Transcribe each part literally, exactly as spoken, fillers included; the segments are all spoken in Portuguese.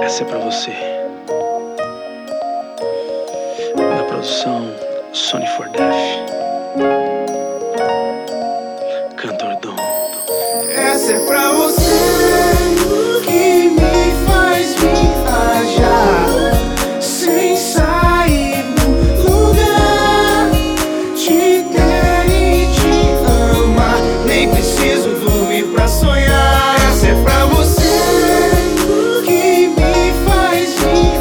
Essa é pra você. Na produção Sony for Deaf. Cantor Dom. Essa é pra você que me faz viajar sem sair do lugar, te ter e te amar. Nem preciso dormir pra sonhar. Essa é pra você que me faz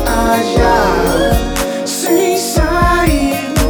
viajar sem sair do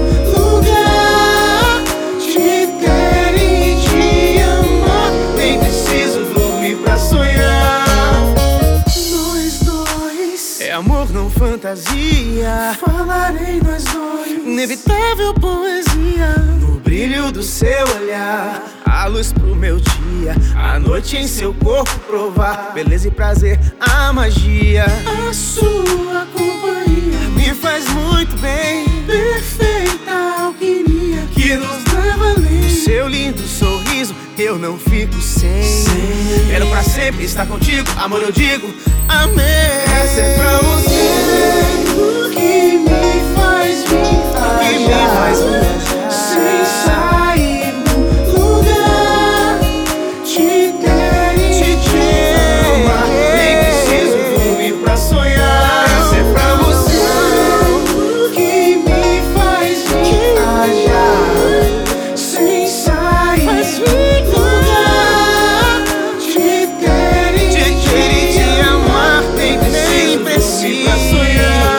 lugar, te ter e te amar. Nem preciso dormir pra sonhar. Nós dois é amor, não fantasia. Falarei nós dois, inevitável poesia. No brilho do seu olhar, a luz pro meu dia, a noite em seu corpo provar beleza e prazer, a magia. A sua companhia me faz muito bem. Perfeita alquimia que nos leva além. O seu lindo sorriso eu não fico sem, sem. Quero pra sempre estar contigo, amor, eu digo amém. Essa é pra você que me faz viajar, que me faz viajar sem sair do lugar, te ter e te amar. Nem preciso dormir pra sonhar. Essa é pra você que me faz viajar sem sair do lugar, te ter e te amar. Nem preciso pra sonhar.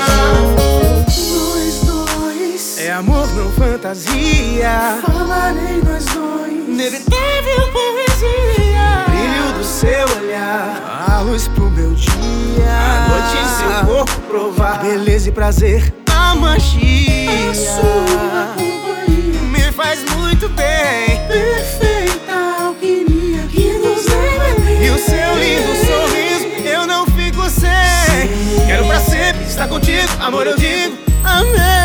Nós dois é amor, não fantasia. Falarei nós dois, inevitável poesia. Brilho do seu olhar, a luz pro meu dia, a noite em seu corpo provar beleza e prazer, a magia. A sua companhia me faz muito bem. Perfeita alquimia que nos leva além. E o seu lindo sorriso eu não fico sem. Quero pra sempre estar contigo, amor, eu digo amém.